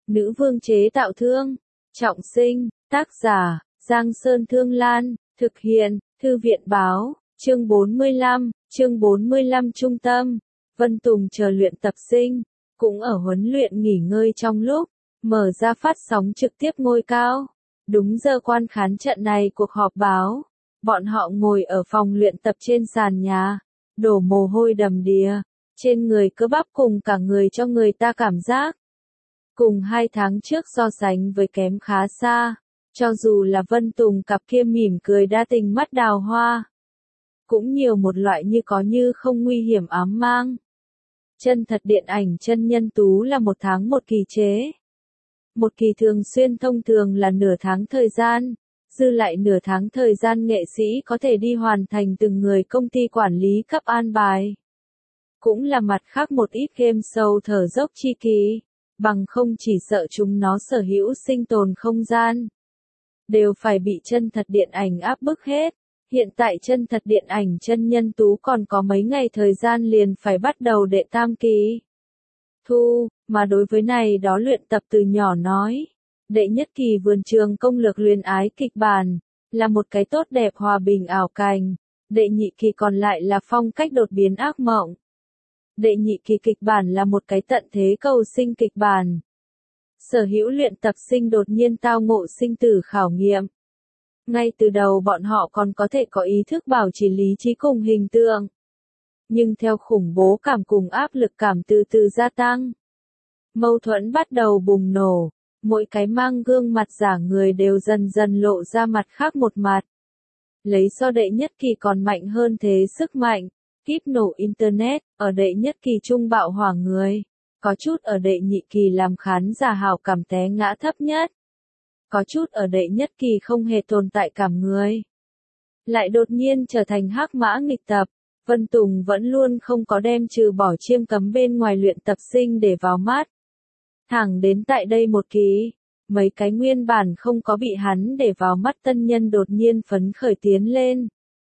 Nữ vương chế tạo thương. Trọng sinh, tác giả, Giang Sơn Thương Lan, thực hiện, Thư viện báo, chương 45 trung tâm. Vân Tùng chờ luyện tập sinh, cũng ở huấn luyện nghỉ ngơi trong lúc, mở ra phát sóng trực tiếp ngôi cao. Đúng giờ quan khán trận này cuộc họp báo, bọn họ ngồi ở phòng luyện tập trên sàn nhà, đổ mồ hôi đầm đìa, trên người cơ bắp cùng cả người cho người ta cảm giác. Cùng 2 tháng trước so sánh với kém khá xa, cho dù là Vân Tùng cặp kia mỉm cười đa tình mắt đào hoa, cũng nhiều một loại như có như không nguy hiểm ám mang. Chân thật điện ảnh chân nhân tú là 1 tháng 1 kỳ chế. Một kỳ thường xuyên thông thường là nửa tháng thời gian, dư lại nửa tháng thời gian nghệ sĩ có thể đi hoàn thành từng người công ty quản lý cấp an bài. Cũng là mặt khác một ít game show thở dốc chi kỳ, bằng không chỉ sợ chúng nó sở hữu sinh tồn không gian. Đều phải bị chân thật điện ảnh áp bức hết. Hiện tại chân thật điện ảnh chân nhân tú còn có mấy ngày thời gian liền phải bắt đầu đệ tam kỳ thu, mà đối với này đó luyện tập từ nhỏ nói. Đệ nhất kỳ vườn trường công lược luyến ái kịch bản, là một cái tốt đẹp hòa bình ảo cảnh. Đệ nhị kỳ còn lại là phong cách đột biến ác mộng. Đệ nhị kỳ kịch bản là một cái tận thế cầu sinh kịch bản. Sở hữu luyện tập sinh đột nhiên tao ngộ sinh tử khảo nghiệm. Ngay từ đầu bọn họ còn có thể có ý thức bảo trì lý trí cùng hình tượng. Nhưng theo khủng bố cảm cùng áp lực cảm từ từ gia tăng. Mâu thuẫn bắt đầu bùng nổ, mỗi cái mang gương mặt giả người đều dần dần lộ ra mặt khác một mặt. Lấy so đệ nhất kỳ còn mạnh hơn thế sức mạnh, kíp nổ Internet, ở đệ nhất kỳ trung bạo hỏa người, có chút ở đệ nhị kỳ làm khán giả hào cảm té ngã thấp nhất. Có chút ở đệ nhất kỳ không hề tồn tại cảm người. Lại đột nhiên trở thành hắc mã nghịch tập, Vân Tùng vẫn luôn không có đem trừ bỏ chiêm cấm bên ngoài luyện tập sinh để vào mắt. Thẳng đến tại đây một kỳ, mấy cái nguyên bản không có bị hắn để vào mắt tân nhân đột nhiên phấn khởi tiến lên.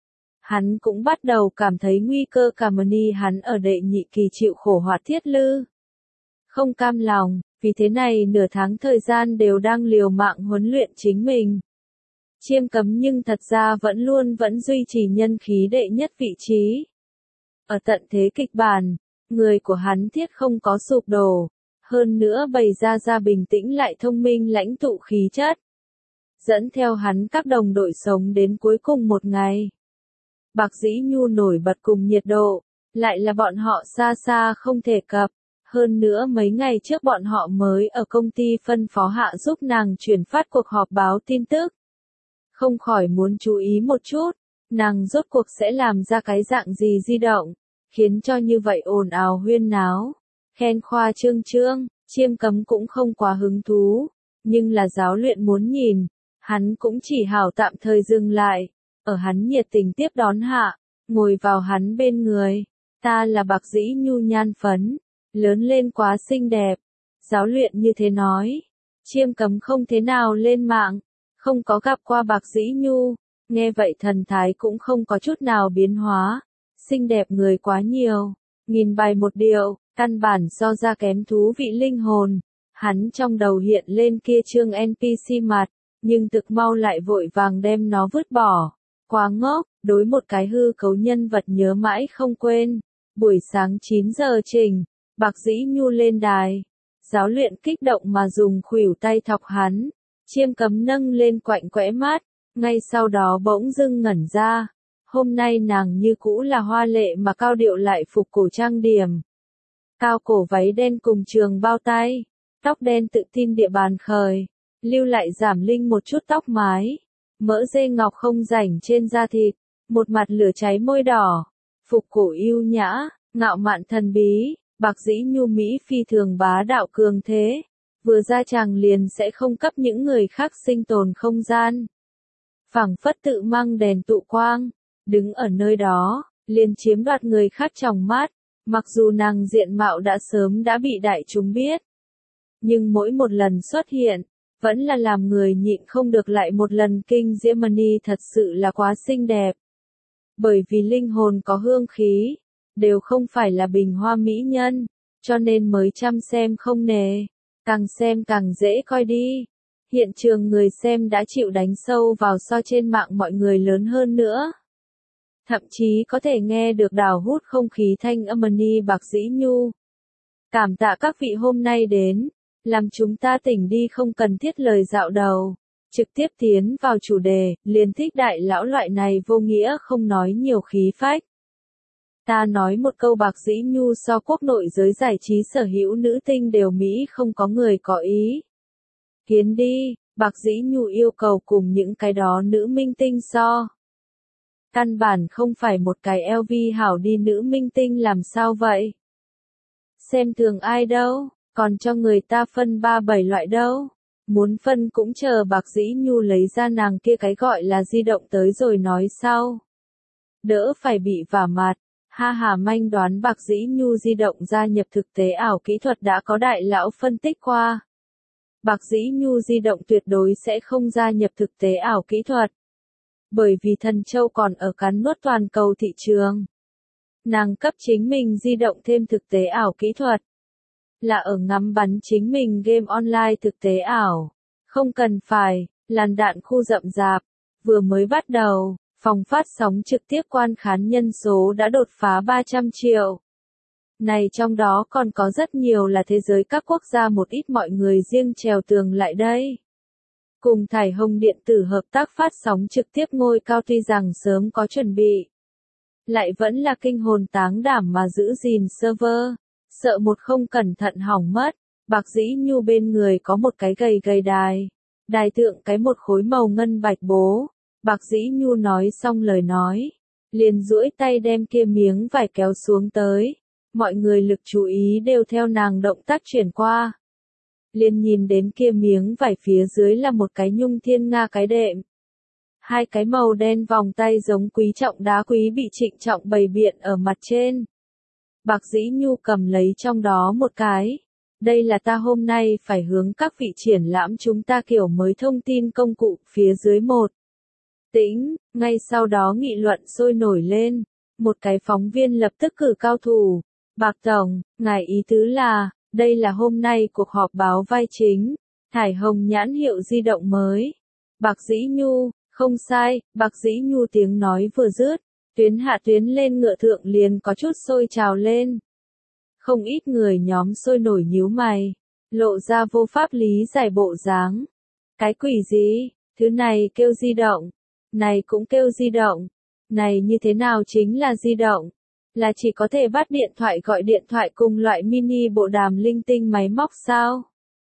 Hắn cũng bắt đầu cảm thấy nguy cơ cảm ơn hắn ở đệ nhị kỳ chịu khổ hoạt thiết lư. Không cam lòng, vì thế này nửa tháng thời gian đều đang liều mạng huấn luyện chính mình. Chiêm cấm nhưng thật ra vẫn duy trì nhân khí đệ nhất vị trí. Ở tận thế kịch bản, người của hắn thiết không có sụp đổ, hơn nữa bày ra bình tĩnh lại thông minh lãnh tụ khí chất. Dẫn theo hắn các đồng đội sống đến cuối cùng một ngày. Bạc Dĩ Nhu nổi bật cùng nhiệt độ, lại là bọn họ xa xa không thể cập. Hơn nữa mấy ngày trước bọn họ mới ở công ty phân phó hạ giúp nàng chuyển phát cuộc họp báo tin tức. Không khỏi muốn chú ý một chút, nàng rốt cuộc sẽ làm ra cái dạng gì di động, khiến cho như vậy ồn ào huyên náo. Khen khoa trương, chiêm cấm cũng không quá hứng thú, nhưng là giáo luyện muốn nhìn, hắn cũng chỉ hảo tạm thời dừng lại, ở hắn nhiệt tình tiếp đón hạ, ngồi vào hắn bên người. Ta là Bạc Dĩ Nhu nhan phấn. Lớn lên quá xinh đẹp. Giáo luyện như thế nói. Chiêm cấm không thế nào lên mạng. Không có gặp qua Bạc Dĩ Nhu. Nghe vậy thần thái cũng không có chút nào biến hóa. Xinh đẹp người quá nhiều. Nghìn bài một điệu. Căn bản so ra kém thú vị linh hồn. Hắn trong đầu hiện lên kia chương NPC mặt. Nhưng thực mau lại vội vàng đem nó vứt bỏ. Quá ngốc. Đối một cái hư cấu nhân vật nhớ mãi không quên. Buổi sáng 9 giờ trình. Bạc Dĩ Nhu lên đài. Giáo luyện kích động mà dùng khuỷu tay thọc hắn. Chiêm cấm nâng lên quạnh quẽ mắt. Ngay sau đó bỗng dưng ngẩn ra. Hôm nay nàng như cũ là hoa lệ mà cao điệu lại phục cổ trang điểm. Cao cổ váy đen cùng trường bao tay. Tóc đen tự tin địa bàn khởi. Lưu lại giảm linh một chút tóc mái. Mỡ dê ngọc không rảnh trên da thịt. Một mặt lửa cháy môi đỏ. Phục cổ yêu nhã, ngạo mạn thần bí. Bạc Dĩ Nhu Mỹ phi thường bá đạo cường thế, vừa ra chàng liền sẽ không cấp những người khác sinh tồn không gian. Phảng phất tự mang đèn tụ quang, đứng ở nơi đó, liền chiếm đoạt người khác trong mắt, mặc dù nàng diện mạo đã sớm đã bị đại chúng biết. Nhưng mỗi một lần xuất hiện, vẫn là làm người nhịn không được lại một lần kinh diễm. Thật sự là quá xinh đẹp. Bởi vì linh hồn có hương khí. Đều không phải là bình hoa mỹ nhân, cho nên mới chăm xem không nề. Càng xem càng dễ coi đi. Hiện trường người xem đã chịu đánh sâu vào so trên mạng mọi người lớn hơn nữa. Thậm chí có thể nghe được đào hút không khí thanh âm Money Bạc Dĩ Nhu. Cảm tạ các vị hôm nay đến, làm chúng ta tỉnh đi không cần thiết lời dạo đầu. Trực tiếp tiến vào chủ đề, liền thích đại lão loại này vô nghĩa không nói nhiều khí phách. Ta nói một câu Bạc Dĩ Nhu so quốc nội giới giải trí sở hữu nữ tinh đều Mỹ không có người có ý. Kiến đi, Bạc Dĩ Nhu yêu cầu cùng những cái đó nữ minh tinh so. Căn bản không phải một cái LV hảo đi nữ minh tinh làm sao vậy? Xem thường ai đâu, còn cho người ta phân 3-7 loại đâu. Muốn phân cũng chờ Bạc Dĩ Nhu lấy ra nàng kia cái gọi là di động tới rồi nói sau. Đỡ phải bị vả mặt. Ha hà manh đoán Bạc Dĩ Nhu di động gia nhập thực tế ảo kỹ thuật đã có đại lão phân tích qua. Bạc Dĩ Nhu di động tuyệt đối sẽ không gia nhập thực tế ảo kỹ thuật. Bởi vì Thần Châu còn ở cắn nuốt toàn cầu thị trường. Nàng cấp chính mình di động thêm thực tế ảo kỹ thuật. Là ở ngắm bắn chính mình game online thực tế ảo. Không cần phải, làn đạn khu rậm rạp. Vừa mới bắt đầu, phòng phát sóng trực tiếp quan khán nhân số đã đột phá 300 triệu. Này trong đó còn có rất nhiều là thế giới các quốc gia một ít mọi người riêng trèo tường lại đây. Cùng Thải Hồng điện tử hợp tác phát sóng trực tiếp ngôi cao tuy rằng sớm có chuẩn bị. Lại vẫn là kinh hồn táng đảm mà giữ gìn server, sợ một không cẩn thận hỏng mất. Bạc Dĩ Nhu bên người có một cái gầy gầy đài. Đài tượng cái một khối màu ngân bạch bố. Bạc Dĩ Nhu nói xong lời nói. Liền duỗi tay đem kia miếng vải kéo xuống tới. Mọi người lực chú ý đều theo nàng động tác chuyển qua. Liền nhìn đến kia miếng vải phía dưới là một cái nhung thiên nga cái đệm. Hai cái màu đen vòng tay giống quý trọng đá quý bị trịnh trọng bày biện ở mặt trên. Bạc Dĩ Nhu cầm lấy trong đó một cái. Đây là ta hôm nay phải hướng các vị triển lãm chúng ta kiểu mới thông tin công cụ phía dưới một. Tĩnh, ngay sau đó nghị luận sôi nổi lên. Một cái phóng viên lập tức cử cao thủ. Bạc Tổng, ngài ý tứ là, đây là hôm nay cuộc họp báo vai chính. Thải Hồng nhãn hiệu di động mới. Bạc Dĩ Nhu, không sai, Bạc Dĩ Nhu tiếng nói vừa dứt. Tuyến hạ tuyến lên ngựa thượng liền có chút sôi trào lên. Không ít người nhóm sôi nổi nhíu mày, lộ ra vô pháp lý giải bộ dáng. Cái quỷ gì, thứ này kêu di động, này cũng kêu di động, này như thế nào chính là di động, là chỉ có thể bắt điện thoại gọi điện thoại cùng loại mini bộ đàm linh tinh máy móc sao?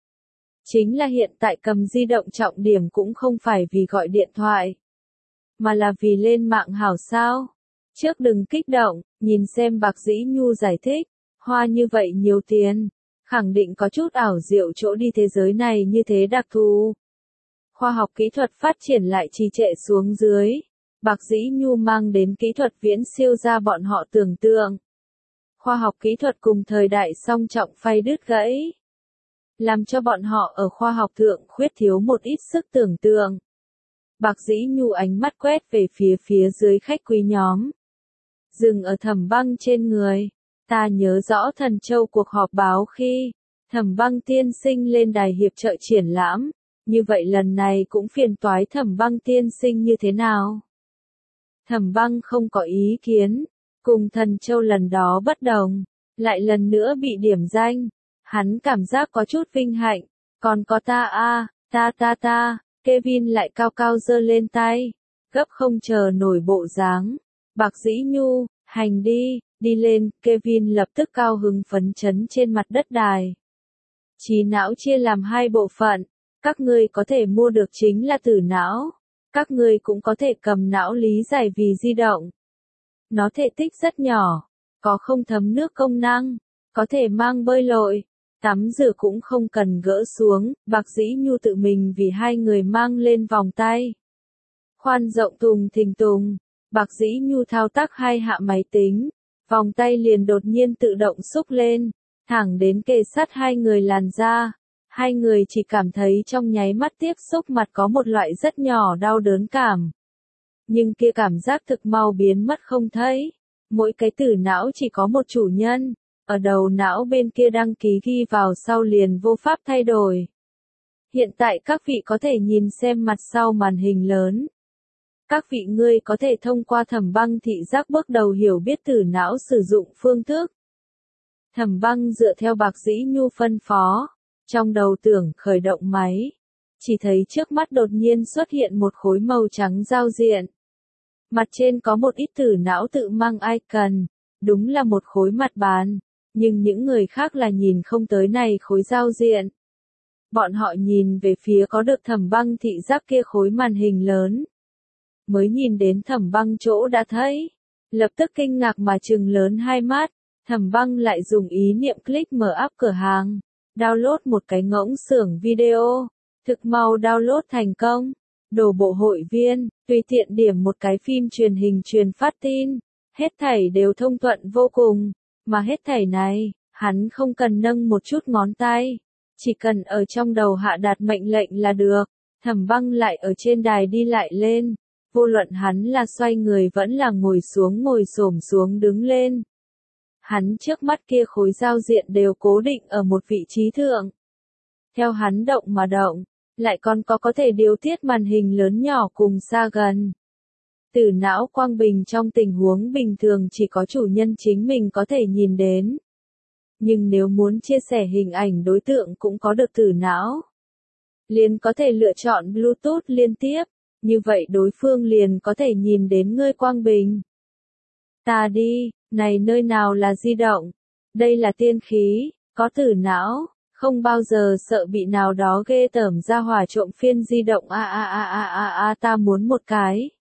Chính là hiện tại cầm di động trọng điểm cũng không phải vì gọi điện thoại, mà là vì lên mạng hảo sao? Trước đừng kích động, nhìn xem Bạc Dĩ Nhu giải thích, hoa như vậy nhiều tiền, khẳng định có chút ảo diệu chỗ đi thế giới này như thế đặc thù. Khoa học kỹ thuật phát triển lại trì trệ xuống dưới, Bạc Dĩ Nhu mang đến kỹ thuật viễn siêu ra bọn họ tưởng tượng. Khoa học kỹ thuật cùng thời đại song trọng phay đứt gãy, làm cho bọn họ ở khoa học thượng khuyết thiếu một ít sức tưởng tượng. Bạc Dĩ Nhu ánh mắt quét về phía dưới khách quý nhóm. Dừng ở Thẩm Băng trên người. Ta nhớ rõ Thần Châu cuộc họp báo khi Thẩm Băng tiên sinh lên đài hiệp trợ triển lãm. Như vậy lần này cũng phiền toái Thẩm Băng tiên sinh như thế nào? Thẩm Băng không có ý kiến. Cùng Thần Châu lần đó bất đồng. Lại lần nữa bị điểm danh. Hắn cảm giác có chút vinh hạnh. Còn có ta ta. Kevin lại cao cao giơ lên tay. Gấp không chờ nổi bộ dáng. Bạc Dĩ Nhu, hành đi lên, Kevin lập tức cao hứng phấn chấn trên mặt đất đài. Trí não chia làm hai bộ phận, các ngươi có thể mua được chính là tử não, các ngươi cũng có thể cầm não lý giải vì di động. Nó thể tích rất nhỏ, có không thấm nước công năng, có thể mang bơi lội, tắm rửa cũng không cần gỡ xuống, Bạc Dĩ Nhu tự mình vì hai người mang lên vòng tay. Khoan rộng tùng thình tùng. Bạc Dĩ Nhu thao tác hai hạ máy tính, vòng tay liền đột nhiên tự động xúc lên, thẳng đến kề sát hai người làn da. Hai người chỉ cảm thấy trong nháy mắt tiếp xúc mặt có một loại rất nhỏ đau đớn cảm. Nhưng kia cảm giác thực mau biến mất không thấy. Mỗi cái tử não chỉ có một chủ nhân, ở đầu não bên kia đăng ký ghi vào sau liền vô pháp thay đổi. Hiện tại các vị có thể nhìn xem mặt sau màn hình lớn. Các vị ngươi có thể thông qua Thẩm Băng thị giác bước đầu hiểu biết tử não sử dụng phương thức. Thẩm Băng dựa theo Bạc Dĩ Nhu phân phó, trong đầu tưởng khởi động máy. Chỉ thấy trước mắt đột nhiên xuất hiện một khối màu trắng giao diện. Mặt trên có một ít tử não tự mang icon, đúng là một khối mặt bàn, nhưng những người khác là nhìn không tới này khối giao diện. Bọn họ nhìn về phía có được Thẩm Băng thị giác kia khối màn hình lớn. Mới nhìn đến Thẩm Băng chỗ đã thấy, lập tức kinh ngạc mà trừng lớn hai mắt. Thẩm Băng lại dùng ý niệm click mở app cửa hàng, download một cái ngỗng xưởng video, thực mau download thành công, đổ bộ hội viên, tùy tiện điểm một cái phim truyền hình truyền phát tin, hết thảy đều thông thuận vô cùng, mà hết thảy này, hắn không cần nâng một chút ngón tay, chỉ cần ở trong đầu hạ đạt mệnh lệnh là được. Thẩm Băng lại ở trên đài đi lại lên, vô luận hắn là xoay người vẫn là ngồi xổm xuống đứng lên. Hắn trước mắt kia khối giao diện đều cố định ở một vị trí thượng. Theo hắn động mà động, lại còn có thể điều tiết màn hình lớn nhỏ cùng xa gần. Tử não quang bình trong tình huống bình thường chỉ có chủ nhân chính mình có thể nhìn đến. Nhưng nếu muốn chia sẻ hình ảnh đối tượng cũng có được tử não, liền có thể lựa chọn Bluetooth liên tiếp, như vậy đối phương liền có thể nhìn đến ngươi quang bình. Ta đi, này nơi nào là di động? Đây là tiên khí, có tử não, không bao giờ sợ bị nào đó ghê tởm ra hỏa trộm phiên di động ta muốn một cái.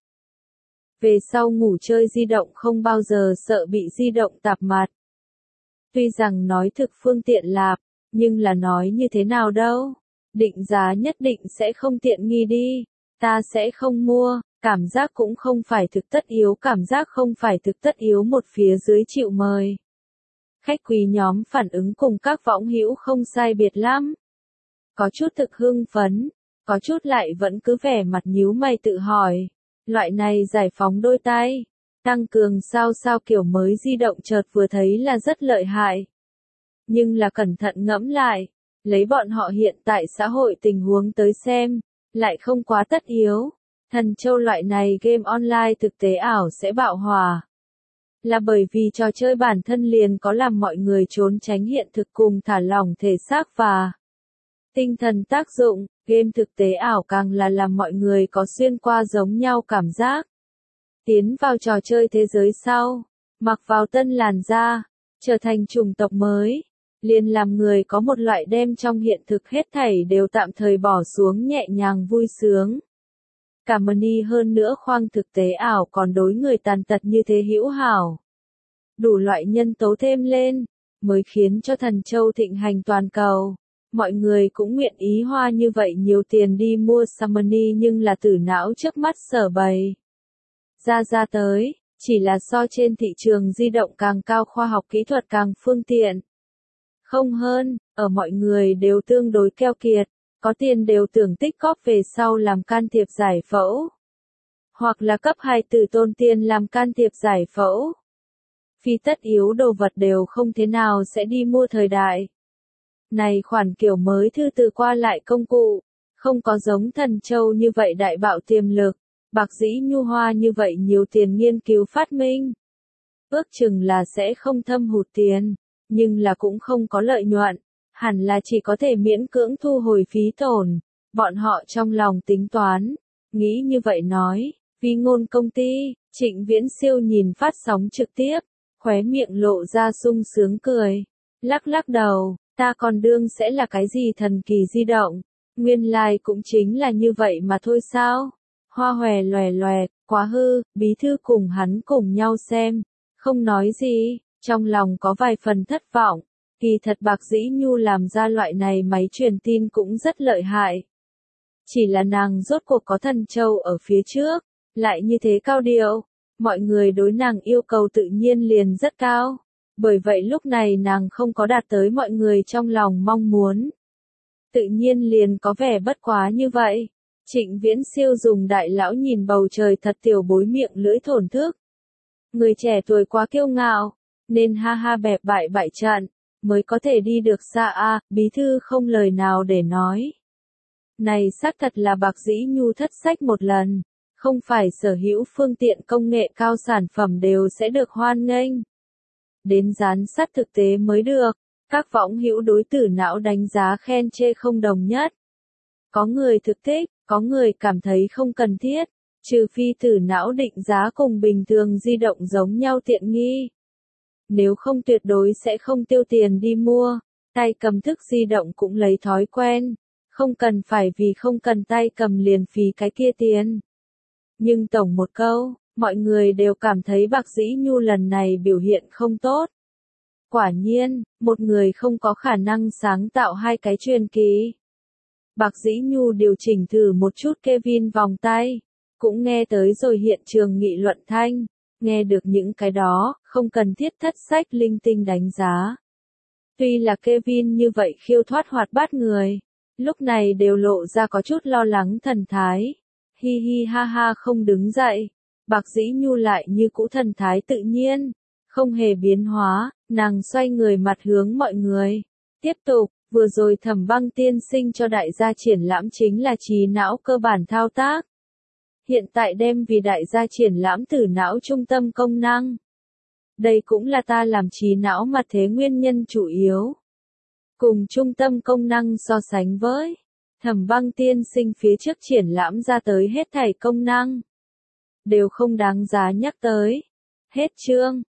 Về sau ngủ chơi di động không bao giờ sợ bị di động tạp mặt. Tuy rằng nói thực phương tiện lạp, nhưng là nói như thế nào đâu? Định giá nhất định sẽ không tiện nghi đi, ta sẽ không mua. Cảm giác cũng không phải thực tất yếu, cảm giác không phải thực tất yếu một phía dưới chịu mời. Khách quý nhóm phản ứng cùng các võng hữu không sai biệt lắm. Có chút thực hưng phấn, có chút lại vẫn cứ vẻ mặt nhíu mày tự hỏi. Loại này giải phóng đôi tay, tăng cường sao kiểu mới di động chợt vừa thấy là rất lợi hại. Nhưng là cẩn thận ngẫm lại, lấy bọn họ hiện tại xã hội tình huống tới xem, lại không quá tất yếu. Thần châu loại này game online thực tế ảo sẽ bạo hòa. Là bởi vì trò chơi bản thân liền có làm mọi người trốn tránh hiện thực cùng thả lỏng thể xác và tinh thần tác dụng, game thực tế ảo càng là làm mọi người có xuyên qua giống nhau cảm giác. Tiến vào trò chơi thế giới sau, mặc vào tân làn da, trở thành chủng tộc mới, liền làm người có một loại đem trong hiện thực hết thảy đều tạm thời bỏ xuống nhẹ nhàng vui sướng. Cả money hơn nữa khoang thực tế ảo còn đối người tàn tật như thế hữu hảo. Đủ loại nhân tố thêm lên, mới khiến cho thần châu thịnh hành toàn cầu. Mọi người cũng nguyện ý hoa như vậy nhiều tiền đi mua money nhưng là tử não trước mắt sở bày. Ra tới, chỉ là so trên thị trường di động càng cao khoa học kỹ thuật càng phương tiện. Không hơn, ở mọi người đều tương đối keo kiệt. Có tiền đều tưởng tích góp về sau làm can thiệp giải phẫu. Hoặc là cấp 2 từ tôn tiền làm can thiệp giải phẫu. Phi tất yếu đồ vật đều không thế nào sẽ đi mua thời đại. Này khoản kiểu mới thư từ qua lại công cụ, không có giống thần châu như vậy đại bạo tiềm lực, Bạc Dĩ Nhu hoa như vậy nhiều tiền nghiên cứu phát minh. Ước chừng là sẽ không thâm hụt tiền, nhưng là cũng không có lợi nhuận. Hẳn là chỉ có thể miễn cưỡng thu hồi phí tổn, bọn họ trong lòng tính toán, nghĩ như vậy nói, vì ngôn công ty, Trịnh Viễn Siêu nhìn phát sóng trực tiếp, khóe miệng lộ ra sung sướng cười, lắc đầu, ta còn đương sẽ là cái gì thần kỳ di động, nguyên lai cũng chính là như vậy mà thôi sao, hoa hòe loè, quá hư, bí thư cùng hắn cùng nhau xem, không nói gì, trong lòng có vài phần thất vọng. Kỳ thật Bạc Dĩ Nhu làm ra loại này máy truyền tin cũng rất lợi hại. Chỉ là nàng rốt cuộc có thần châu ở phía trước, lại như thế cao điệu, mọi người đối nàng yêu cầu tự nhiên liền rất cao. Bởi vậy lúc này nàng không có đạt tới mọi người trong lòng mong muốn. Tự nhiên liền có vẻ bất quá như vậy. Trịnh Viễn Siêu dùng đại lão nhìn bầu trời thật tiểu bối miệng lưỡi thổn thức. Người trẻ tuổi quá kiêu ngạo. nên ha ha bẹp bại bại trận, mới có thể đi được xa a. Bí thư không lời nào để nói. Này xác thật là Bạc Dĩ Nhu thất sách một lần, không phải sở hữu phương tiện công nghệ cao sản phẩm đều sẽ được hoan nghênh. Đến giám sát thực tế mới được, các võng hữu đối tử não đánh giá khen chê không đồng nhất. Có người thực thích, có người cảm thấy không cần thiết, trừ phi tử não định giá cùng bình thường di động giống nhau tiện nghi. Nếu không tuyệt đối sẽ không tiêu tiền đi mua, tay cầm thức di động cũng lấy thói quen, không cần phải vì không cần tay cầm liền phí cái kia tiền. Nhưng tổng một câu, mọi người đều cảm thấy Bạc Dĩ Nhu lần này biểu hiện không tốt. Quả nhiên, một người không có khả năng sáng tạo hai cái truyền kỳ. Bạc Dĩ Nhu điều chỉnh thử một chút Kevin vòng tay, cũng nghe tới rồi hiện trường nghị luận thanh, nghe được những cái đó, không cần thiết thất sách linh tinh đánh giá. Tuy là Kevin như vậy khiêu thoát hoạt bát người, lúc này đều lộ ra có chút lo lắng thần thái. Hi hi ha ha không đứng dậy, Bạc Dĩ Nhu lại như cũ thần thái tự nhiên, không hề biến hóa, nàng xoay người mặt hướng mọi người. Tiếp tục, vừa rồi Thẩm Băng tiên sinh cho đại gia triển lãm chính là trí não cơ bản thao tác. Hiện tại đem vì đại gia triển lãm tử não trung tâm công năng. Đây cũng là ta làm trí não mặt thế nguyên nhân chủ yếu. Cùng trung tâm công năng so sánh với Thẩm Băng tiên sinh phía trước triển lãm ra tới hết thảy công năng, đều không đáng giá nhắc tới. Hết chương.